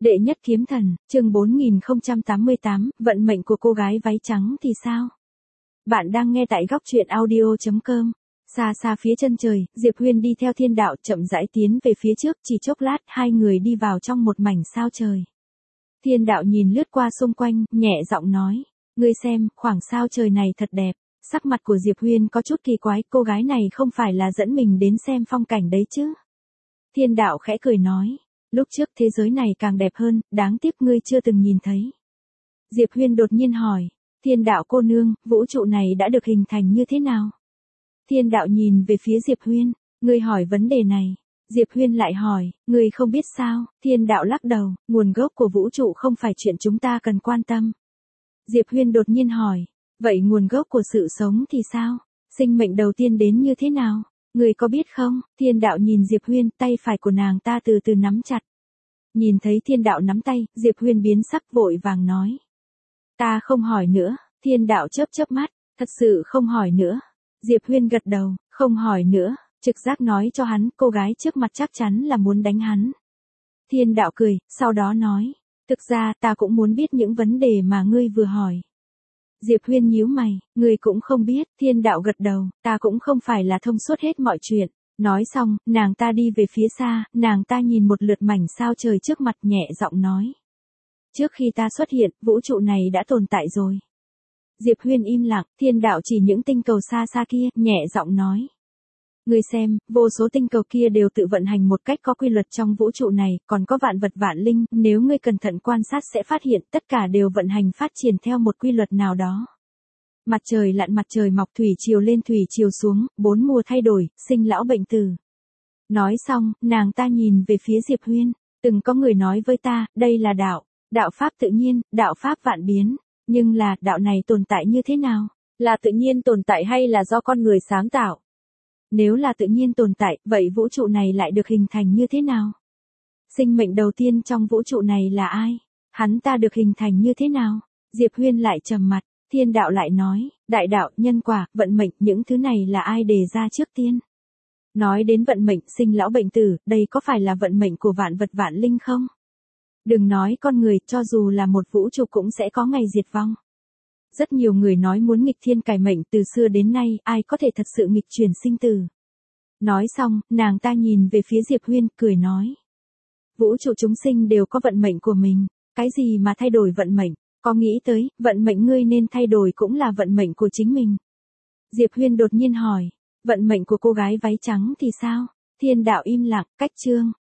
Đệ nhất kiếm thần, chương 4088, vận mệnh của cô gái váy trắng thì sao? Bạn đang nghe tại góc truyện audio.com. Xa xa phía chân trời, Diệp Huyên đi theo Thiên Đạo chậm rãi tiến về phía trước, chỉ chốc lát hai người đi vào trong một mảnh sao trời. Thiên Đạo nhìn lướt qua xung quanh, nhẹ giọng nói, ngươi xem, khoảng sao trời này thật đẹp. Sắc mặt của Diệp Huyên có chút kỳ quái, cô gái này không phải là dẫn mình đến xem phong cảnh đấy chứ? Thiên Đạo khẽ cười nói, lúc trước thế giới này càng đẹp hơn, đáng tiếc ngươi chưa từng nhìn thấy. Diệp Huyên đột nhiên hỏi, Thiên Đạo cô nương, vũ trụ này đã được hình thành như thế nào? Thiên Đạo nhìn về phía Diệp Huyên, ngươi hỏi vấn đề này. Diệp Huyên lại hỏi, ngươi không biết sao? Thiên Đạo lắc đầu, nguồn gốc của vũ trụ không phải chuyện chúng ta cần quan tâm. Diệp Huyên đột nhiên hỏi, vậy nguồn gốc của sự sống thì sao? Sinh mệnh đầu tiên đến như thế nào? Người có biết không? Thiên Đạo nhìn Diệp Huyên, tay phải của nàng ta từ từ nắm chặt. Nhìn thấy Thiên Đạo nắm tay, Diệp Huyên biến sắc vội vàng nói. Ta không hỏi nữa. Thiên Đạo chớp chớp mắt, thật sự không hỏi nữa. Diệp Huyên gật đầu, không hỏi nữa, trực giác nói cho hắn, cô gái trước mặt chắc chắn là muốn đánh hắn. Thiên Đạo cười, sau đó nói, thực ra ta cũng muốn biết những vấn đề mà ngươi vừa hỏi. Diệp Huyên nhíu mày, ngươi cũng không biết. Thiên Đạo gật đầu, ta cũng không phải là thông suốt hết mọi chuyện. Nói xong, nàng ta đi về phía xa, nàng ta nhìn một lượt mảnh sao trời trước mặt nhẹ giọng nói. Trước khi ta xuất hiện, vũ trụ này đã tồn tại rồi. Diệp Huyên im lặng, Thiên Đạo chỉ những tinh cầu xa xa kia, nhẹ giọng nói. Ngươi xem, vô số tinh cầu kia đều tự vận hành một cách có quy luật trong vũ trụ này, còn có vạn vật vạn linh, nếu ngươi cẩn thận quan sát sẽ phát hiện tất cả đều vận hành phát triển theo một quy luật nào đó. Mặt trời lặn mặt trời mọc, thủy triều lên thủy triều xuống, bốn mùa thay đổi, sinh lão bệnh tử. Nói xong, nàng ta nhìn về phía Diệp Huyên, từng có người nói với ta, đây là đạo, đạo pháp tự nhiên, đạo pháp vạn biến, nhưng là, đạo này tồn tại như thế nào? Là tự nhiên tồn tại hay là do con người sáng tạo? Nếu là tự nhiên tồn tại, vậy vũ trụ này lại được hình thành như thế nào? Sinh mệnh đầu tiên trong vũ trụ này là ai? Hắn ta được hình thành như thế nào? Diệp Huyên lại trầm mặt, Thiên Đạo lại nói, đại đạo, nhân quả, vận mệnh, những thứ này là ai đề ra trước tiên? Nói đến vận mệnh, sinh lão bệnh tử, đây có phải là vận mệnh của vạn vật vạn linh không? Đừng nói con người, cho dù là một vũ trụ cũng sẽ có ngày diệt vong. Rất nhiều người nói muốn nghịch thiên cải mệnh, từ xưa đến nay, ai có thể thật sự nghịch chuyển sinh tử. Nói xong, nàng ta nhìn về phía Diệp Huyên, cười nói. Vũ trụ chúng sinh đều có vận mệnh của mình, cái gì mà thay đổi vận mệnh, có nghĩ tới, vận mệnh ngươi nên thay đổi cũng là vận mệnh của chính mình. Diệp Huyên đột nhiên hỏi, vận mệnh của cô gái váy trắng thì sao? Thiên Đạo im lặng, cách chương.